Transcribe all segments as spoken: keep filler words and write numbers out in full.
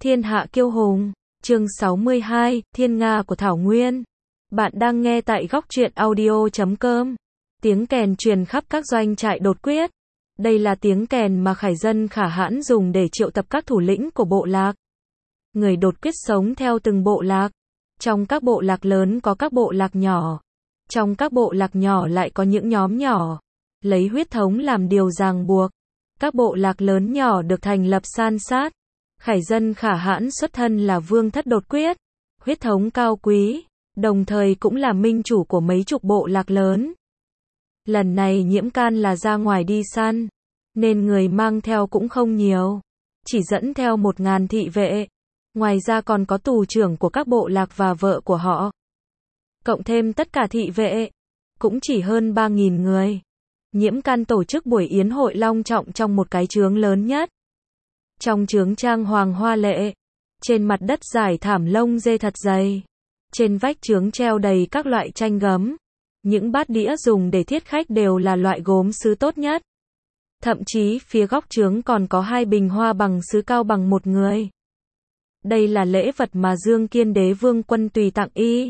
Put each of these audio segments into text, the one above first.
Thiên hạ kiêu hùng, chương sáu mươi hai, Thiên Nga của Thảo Nguyên. Bạn đang nghe tại góc truyện audio chấm com. Tiếng kèn truyền khắp các doanh trại đột quyết. Đây là tiếng kèn mà Khải Dân Khả Hãn dùng để triệu tập các thủ lĩnh của bộ lạc. Người đột quyết sống theo từng bộ lạc. Trong các bộ lạc lớn có các bộ lạc nhỏ. Trong các bộ lạc nhỏ lại có những nhóm nhỏ. Lấy huyết thống làm điều ràng buộc. Các bộ lạc lớn nhỏ được thành lập san sát. Khải Dân Khả Hãn xuất thân là vương thất đột quyết, huyết thống cao quý, đồng thời cũng là minh chủ của mấy chục bộ lạc lớn. Lần này Nhiễm Can là ra ngoài đi săn, nên người mang theo cũng không nhiều, chỉ dẫn theo một ngàn thị vệ. Ngoài ra còn có tù trưởng của các bộ lạc và vợ của họ. Cộng thêm tất cả thị vệ, cũng chỉ hơn ba nghìn người. Nhiễm Can tổ chức buổi yến hội long trọng trong một cái trướng lớn nhất. Trong trướng trang hoàng hoa lệ, trên mặt đất trải thảm lông dê thật dày. Trên vách trướng treo đầy các loại tranh gấm. Những bát đĩa dùng để thiết khách đều là loại gốm sứ tốt nhất. Thậm chí phía góc trướng còn có hai bình hoa bằng sứ cao bằng một người. Đây là lễ vật mà Dương Kiên Đế Vương Quân tùy tặng y.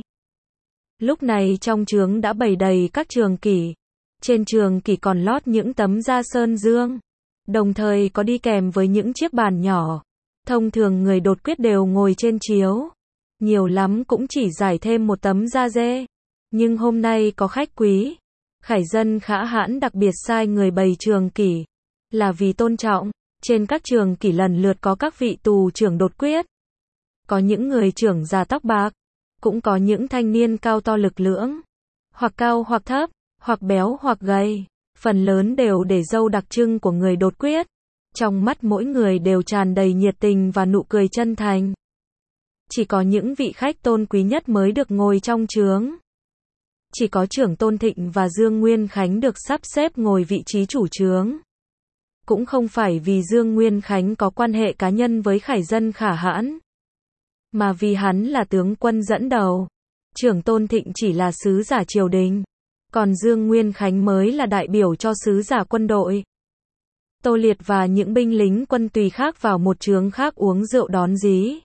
Lúc này trong trướng đã bày đầy các trường kỷ. Trên trường kỷ còn lót những tấm da sơn dương. Đồng thời có đi kèm với những chiếc bàn nhỏ. Thông thường người đột quyết đều ngồi trên chiếu. Nhiều lắm cũng chỉ trải thêm một tấm da dê. Nhưng hôm nay có khách quý. Khải Dân Khả Hãn đặc biệt sai người bày trường kỷ. Là vì tôn trọng. Trên các trường kỷ lần lượt có các vị tù trưởng đột quyết. Có những người trưởng già tóc bạc. Cũng có những thanh niên cao to lực lưỡng. Hoặc cao hoặc thấp. Hoặc béo hoặc gầy. Phần lớn đều để râu đặc trưng của người đột quyết. Trong mắt mỗi người đều tràn đầy nhiệt tình và nụ cười chân thành. Chỉ có những vị khách tôn quý nhất mới được ngồi trong trướng. Chỉ có trưởng Tôn Thịnh và Dương Nguyên Khánh được sắp xếp ngồi vị trí chủ trướng. Cũng không phải vì Dương Nguyên Khánh có quan hệ cá nhân với Khải Dân Khả Hãn, mà vì hắn là tướng quân dẫn đầu. Trưởng Tôn Thịnh chỉ là sứ giả triều đình. Còn Dương Nguyên Khánh mới là đại biểu cho sứ giả quân đội. Tô Liệt và những binh lính quân tùy khác vào một trướng khác uống rượu đón dí.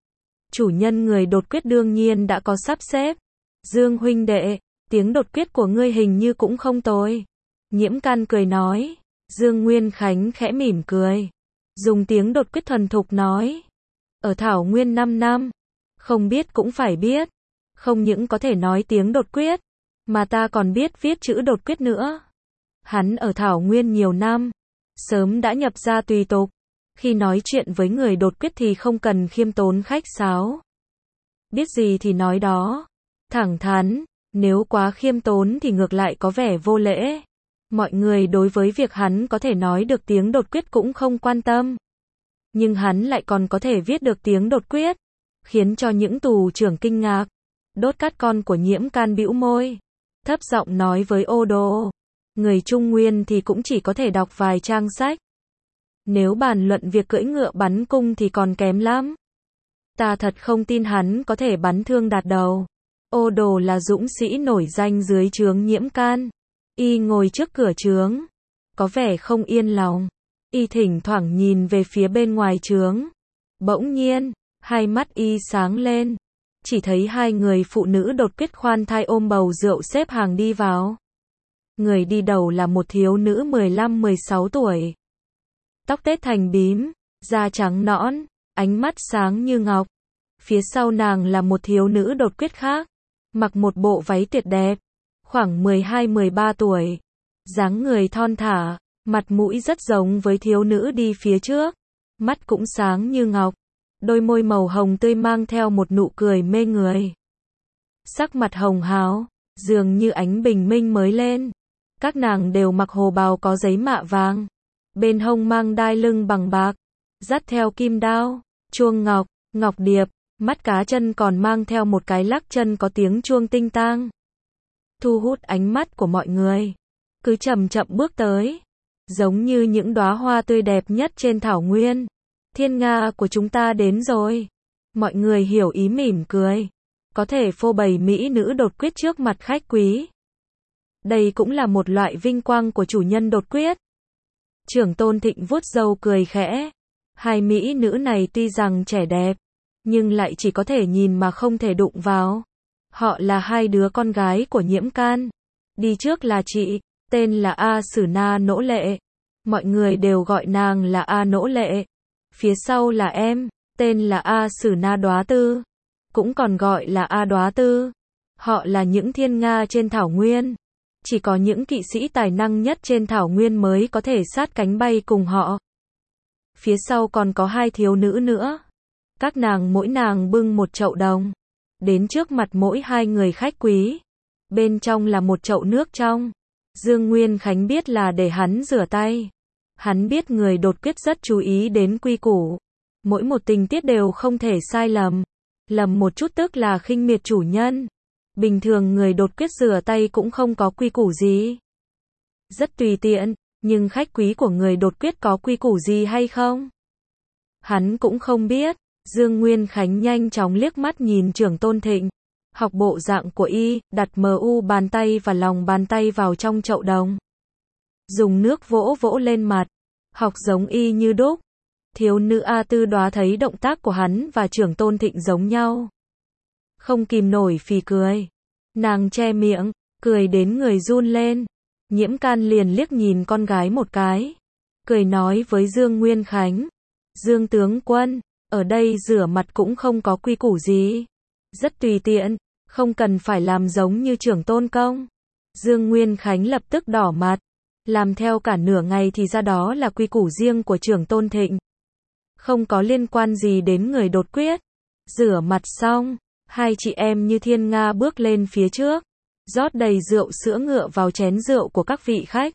Chủ nhân người đột quyết đương nhiên đã có sắp xếp. Dương huynh đệ, tiếng đột quyết của ngươi hình như cũng không tồi. Nhiễm Can cười nói. Dương Nguyên Khánh khẽ mỉm cười. Dùng tiếng đột quyết thuần thục nói. Ở Thảo Nguyên năm năm. Không biết cũng phải biết. Không những có thể nói tiếng đột quyết, mà ta còn biết viết chữ đột quyết nữa. Hắn ở Thảo Nguyên nhiều năm, sớm đã nhập ra tùy tục. Khi nói chuyện với người đột quyết thì không cần khiêm tốn khách sáo. Biết gì thì nói đó. Thẳng thắn, nếu quá khiêm tốn thì ngược lại có vẻ vô lễ. Mọi người đối với việc hắn có thể nói được tiếng đột quyết cũng không quan tâm. Nhưng hắn lại còn có thể viết được tiếng đột quyết, khiến cho những tù trưởng kinh ngạc. Đốt cát con của Nhiễm Can bĩu môi, thấp giọng nói với Ô Đồ. Người Trung Nguyên thì cũng chỉ có thể đọc vài trang sách. Nếu bàn luận việc cưỡi ngựa bắn cung thì còn kém lắm. Ta thật không tin hắn có thể bắn thương đạt đầu. Ô Đồ là dũng sĩ nổi danh dưới trướng Nhiễm Can. Y ngồi trước cửa trướng, có vẻ không yên lòng. Y thỉnh thoảng nhìn về phía bên ngoài trướng. Bỗng nhiên, hai mắt y sáng lên. Chỉ thấy hai người phụ nữ đột quyết khoan thai ôm bầu rượu xếp hàng đi vào. Người đi đầu là một thiếu nữ mười lăm mười sáu tuổi. Tóc tết thành bím, da trắng nõn, ánh mắt sáng như ngọc. Phía sau nàng là một thiếu nữ đột quyết khác, mặc một bộ váy tuyệt đẹp, khoảng mười hai mười ba tuổi. Dáng người thon thả, mặt mũi rất giống với thiếu nữ đi phía trước. Mắt cũng sáng như ngọc. Đôi môi màu hồng tươi mang theo một nụ cười mê người. Sắc mặt hồng hào, dường như ánh bình minh mới lên. Các nàng đều mặc hồ bào có giấy mạ vàng. Bên hông mang đai lưng bằng bạc. Dắt theo kim đao, chuông ngọc, ngọc điệp. Mắt cá chân còn mang theo một cái lắc chân có tiếng chuông tinh tang. Thu hút ánh mắt của mọi người. Cứ chậm chậm bước tới. Giống như những đóa hoa tươi đẹp nhất trên thảo nguyên. Thiên Nga của chúng ta đến rồi. Mọi người hiểu ý mỉm cười. Có thể phô bày mỹ nữ đột quyết trước mặt khách quý. Đây cũng là một loại vinh quang của chủ nhân đột quyết. Trưởng Tôn Thịnh vuốt râu cười khẽ. Hai mỹ nữ này tuy rằng trẻ đẹp, nhưng lại chỉ có thể nhìn mà không thể đụng vào. Họ là hai đứa con gái của Nhiễm Can. Đi trước là chị, tên là A Sử Na Nỗ Lệ. Mọi người đều gọi nàng là A Nỗ Lệ. Phía sau là em, tên là A Sử Na Đóa Tư, cũng còn gọi là A Đóa Tư. Họ là những thiên nga trên thảo nguyên. Chỉ có những kỵ sĩ tài năng nhất trên thảo nguyên mới có thể sát cánh bay cùng họ. Phía sau còn có hai thiếu nữ nữa. Các nàng mỗi nàng bưng một chậu đồng, đến trước mặt mỗi hai người khách quý. Bên trong là một chậu nước trong. Dương Nguyên Khánh biết là để hắn rửa tay. Hắn biết người đột quyết rất chú ý đến quy củ. Mỗi một tình tiết đều không thể sai lầm. Lầm một chút tức là khinh miệt chủ nhân. Bình thường người đột quyết rửa tay cũng không có quy củ gì. Rất tùy tiện, nhưng khách quý của người đột quyết có quy củ gì hay không? Hắn cũng không biết. Dương Nguyên Khánh nhanh chóng liếc mắt nhìn Trưởng Tôn Thịnh. Học bộ dạng của y, đặt mu bàn tay và lòng bàn tay vào trong chậu đồng. Dùng nước vỗ vỗ lên mặt. Học giống y như đúc. Thiếu nữ A Tư Đóa thấy động tác của hắn và Trưởng Tôn Thịnh giống nhau. Không kìm nổi phì cười. Nàng che miệng, cười đến người run lên. Nhiễm Can liền liếc nhìn con gái một cái. Cười nói với Dương Nguyên Khánh. Dương tướng quân, ở đây rửa mặt cũng không có quy củ gì. Rất tùy tiện, không cần phải làm giống như Trưởng Tôn công. Dương Nguyên Khánh lập tức đỏ mặt. Làm theo cả nửa ngày thì ra đó là quy củ riêng của Trưởng Tôn Thịnh. Không có liên quan gì đến người đột quyết. Rửa mặt xong, hai chị em như thiên nga bước lên phía trước, rót đầy rượu sữa ngựa vào chén rượu của các vị khách.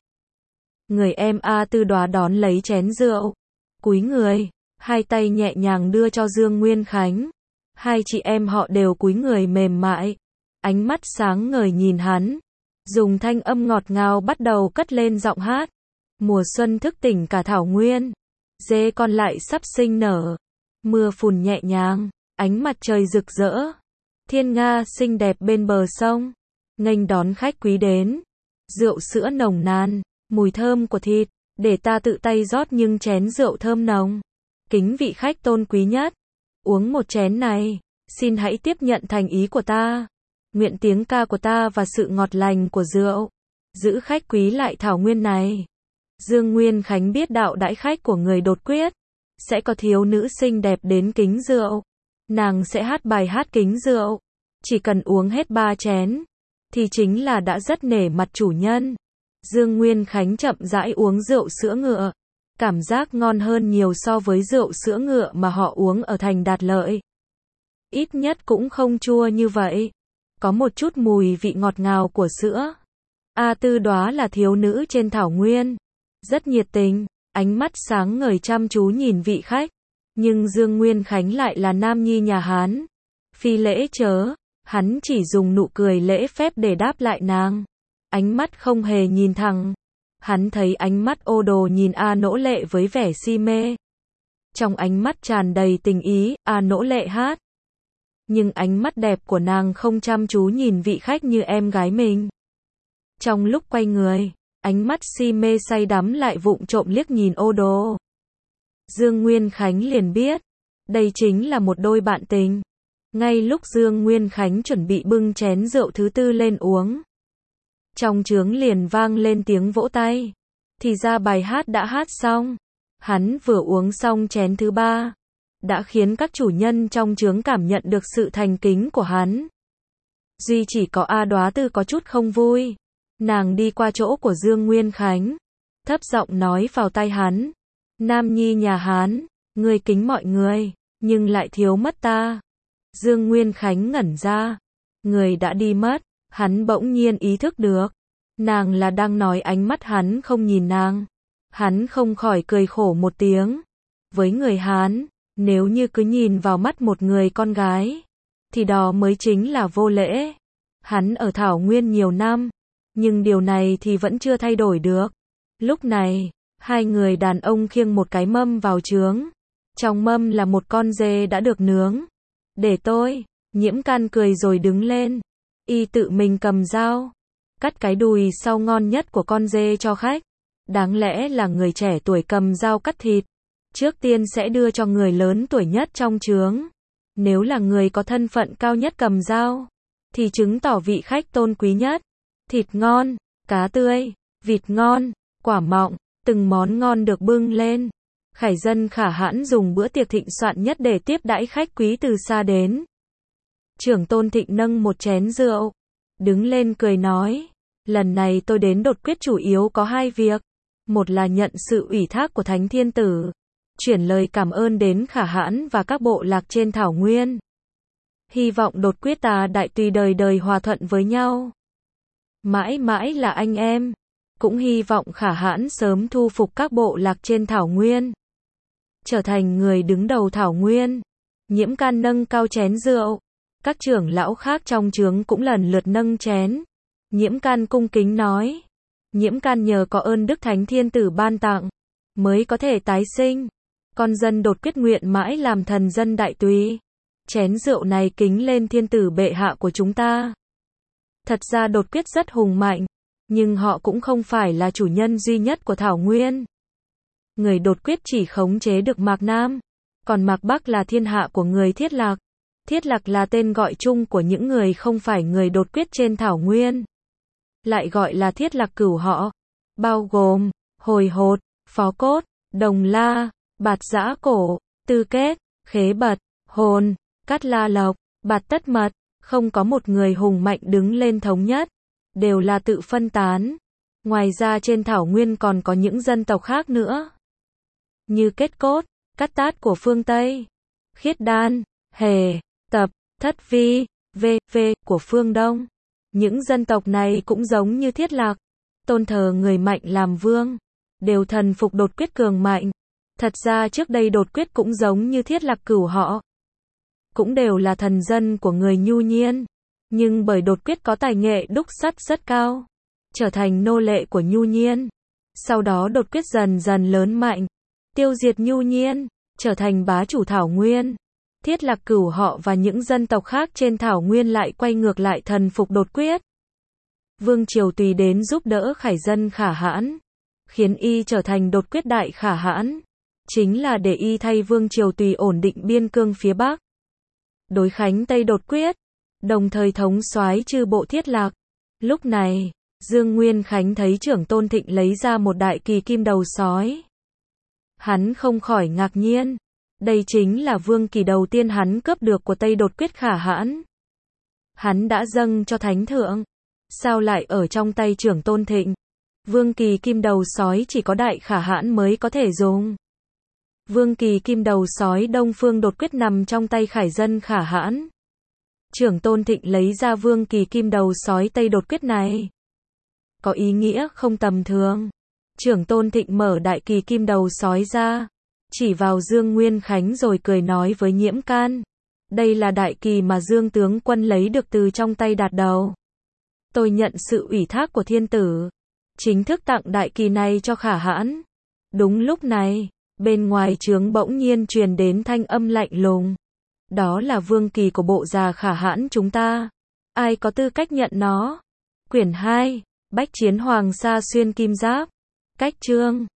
Người em A Tư Đóa đón lấy chén rượu, cúi người, hai tay nhẹ nhàng đưa cho Dương Nguyên Khánh. Hai chị em họ đều cúi người mềm mại, ánh mắt sáng ngời nhìn hắn, dùng thanh âm ngọt ngào bắt đầu cất lên giọng hát. Mùa xuân thức tỉnh cả thảo nguyên, dê con lại sắp sinh nở, mưa phùn nhẹ nhàng, ánh mặt trời rực rỡ. Thiên nga xinh đẹp bên bờ sông, nghênh đón khách quý đến. Rượu sữa nồng nàn, mùi thơm của thịt, để ta tự tay rót nhưng chén rượu thơm nồng. Kính vị khách tôn quý nhất, uống một chén này, xin hãy tiếp nhận thành ý của ta. Nguyện tiếng ca của ta và sự ngọt lành của rượu, giữ khách quý lại thảo nguyên này. Dương Nguyên Khánh biết đạo đãi khách của người đột quyết, sẽ có thiếu nữ xinh đẹp đến kính rượu. Nàng sẽ hát bài hát kính rượu. Chỉ cần uống hết ba chén, thì chính là đã rất nể mặt chủ nhân. Dương Nguyên Khánh chậm rãi uống rượu sữa ngựa. Cảm giác ngon hơn nhiều so với rượu sữa ngựa mà họ uống ở thành Đạt Lợi. Ít nhất cũng không chua như vậy. Có một chút mùi vị ngọt ngào của sữa. A Tư Đóa là thiếu nữ trên thảo nguyên. Rất nhiệt tình, ánh mắt sáng ngời chăm chú nhìn vị khách. Nhưng Dương Nguyên Khánh lại là nam nhi nhà Hán. Phi lễ chớ, hắn chỉ dùng nụ cười lễ phép để đáp lại nàng. Ánh mắt không hề nhìn thẳng. Hắn thấy ánh mắt ô đồ nhìn A Nỗ Lệ với vẻ si mê. Trong ánh mắt tràn đầy tình ý, A Nỗ Lệ hát. Nhưng ánh mắt đẹp của nàng không chăm chú nhìn vị khách như em gái mình. Trong lúc quay người, ánh mắt si mê say đắm lại vụng trộm liếc nhìn ô đồ. Dương Nguyên Khánh liền biết, đây chính là một đôi bạn tình. Ngay lúc Dương Nguyên Khánh chuẩn bị bưng chén rượu thứ tư lên uống, trong trướng liền vang lên tiếng vỗ tay. Thì ra bài hát đã hát xong. Hắn vừa uống xong chén thứ ba, đã khiến các chủ nhân trong trướng cảm nhận được sự thành kính của hắn. Duy chỉ có A Đóa Tư có chút không vui. Nàng đi qua chỗ của Dương Nguyên Khánh, thấp giọng nói vào tai hắn. Nam nhi nhà Hán, ngươi kính mọi người, nhưng lại thiếu mất ta. Dương Nguyên Khánh ngẩn ra. Người đã đi mất, hắn bỗng nhiên ý thức được. Nàng là đang nói ánh mắt hắn không nhìn nàng. Hắn không khỏi cười khổ một tiếng. Với người Hán, nếu như cứ nhìn vào mắt một người con gái, thì đó mới chính là vô lễ. Hắn ở thảo nguyên nhiều năm, nhưng điều này thì vẫn chưa thay đổi được. Lúc này, hai người đàn ông khiêng một cái mâm vào trướng. Trong mâm là một con dê đã được nướng. Để tôi, Nhiễm Can cười rồi đứng lên. Y tự mình cầm dao, cắt cái đùi sau ngon nhất của con dê cho khách. Đáng lẽ là người trẻ tuổi cầm dao cắt thịt, trước tiên sẽ đưa cho người lớn tuổi nhất trong trướng. Nếu là người có thân phận cao nhất cầm dao, thì chứng tỏ vị khách tôn quý nhất. Thịt ngon, cá tươi, vịt ngon, quả mọng, từng món ngon được bưng lên. Khải dân khả hãn dùng bữa tiệc thịnh soạn nhất để tiếp đãi khách quý từ xa đến. Trưởng Tôn Thịnh nâng một chén rượu, đứng lên cười nói, lần này tôi đến đột quyết chủ yếu có hai việc. Một là nhận sự ủy thác của Thánh Thiên Tử, chuyển lời cảm ơn đến khả hãn và các bộ lạc trên thảo nguyên. Hy vọng đột quyết ta đại tùy đời đời hòa thuận với nhau. Mãi mãi là anh em. Cũng hy vọng khả hãn sớm thu phục các bộ lạc trên thảo nguyên, trở thành người đứng đầu thảo nguyên. Nhiễm Can nâng cao chén rượu. Các trưởng lão khác trong trướng cũng lần lượt nâng chén. Nhiễm Can cung kính nói, Nhiễm Can nhờ có ơn Đức Thánh Thiên Tử ban tặng, mới có thể tái sinh. Con dân đột quyết nguyện mãi làm thần dân đại tùy. Chén rượu này kính lên thiên tử bệ hạ của chúng ta. Thật ra đột quyết rất hùng mạnh, nhưng họ cũng không phải là chủ nhân duy nhất của thảo nguyên. Người đột quyết chỉ khống chế được Mạc Nam, còn Mạc Bắc là thiên hạ của người Thiết Lạc. Thiết Lạc là tên gọi chung của những người không phải người đột quyết trên thảo nguyên, lại gọi là Thiết Lạc cửu họ, bao gồm Hồi Hột, Phó Cốt, Đồng La, Bạt Giã Cổ, Tư Kết, Khế Bật, Hồn, Cát La Lộc, Bạt Tất Mật. Không có một người hùng mạnh đứng lên thống nhất, đều là tự phân tán. Ngoài ra trên thảo nguyên còn có những dân tộc khác nữa, như Kết Cốt, Cát Tát của phương Tây, Khiết Đan, Hề, Tập, Thất Vi, vê vê của phương Đông. Những dân tộc này cũng giống như Thiết Lạc, tôn thờ người mạnh làm vương, đều thần phục đột quyết cường mạnh. Thật ra trước đây đột quyết cũng giống như Thiết Lạc cửu họ, cũng đều là thần dân của người Nhu Nhiên, nhưng bởi đột quyết có tài nghệ đúc sắt rất cao, trở thành nô lệ của Nhu Nhiên. Sau đó đột quyết dần dần lớn mạnh, tiêu diệt Nhu Nhiên, trở thành bá chủ thảo nguyên. Thiết Lạc cửu họ và những dân tộc khác trên thảo nguyên lại quay ngược lại thần phục đột quyết. Vương triều tùy đến giúp đỡ khải dân khả hãn, khiến y trở thành đột quyết đại khả hãn, chính là để y thay vương triều tùy ổn định biên cương phía Bắc, đối khánh Tây đột quyết, đồng thời thống soái chư bộ Thiết Lạc. Lúc này, Dương Nguyên Khánh thấy Trưởng Tôn Thịnh lấy ra một đại kỳ kim đầu sói. Hắn không khỏi ngạc nhiên. Đây chính là vương kỳ đầu tiên hắn cướp được của Tây đột quyết khả hãn. Hắn đã dâng cho Thánh Thượng. Sao lại ở trong tay Trưởng Tôn Thịnh? Vương kỳ kim đầu sói chỉ có đại khả hãn mới có thể dùng. Vương kỳ kim đầu sói Đông Phương đột quyết nằm trong tay khải dân khả hãn. Trưởng Tôn Thịnh lấy ra vương kỳ kim đầu sói Tây đột quyết này, có ý nghĩa không tầm thường. Trưởng Tôn Thịnh mở đại kỳ kim đầu sói ra, chỉ vào Dương Nguyên Khánh rồi cười nói với Nhiễm Can, đây là đại kỳ mà Dương tướng quân lấy được từ trong tay Đạt Đầu. Tôi nhận sự ủy thác của thiên tử, chính thức tặng đại kỳ này cho khả hãn. Đúng lúc này, bên ngoài trướng bỗng nhiên truyền đến thanh âm lạnh lùng. Đó là vương kỳ của bộ già khả hãn chúng ta. Ai có tư cách nhận nó? Quyển hai, Bách Chiến Hoàng Sa Xuyên Kim Giáp. Cách chương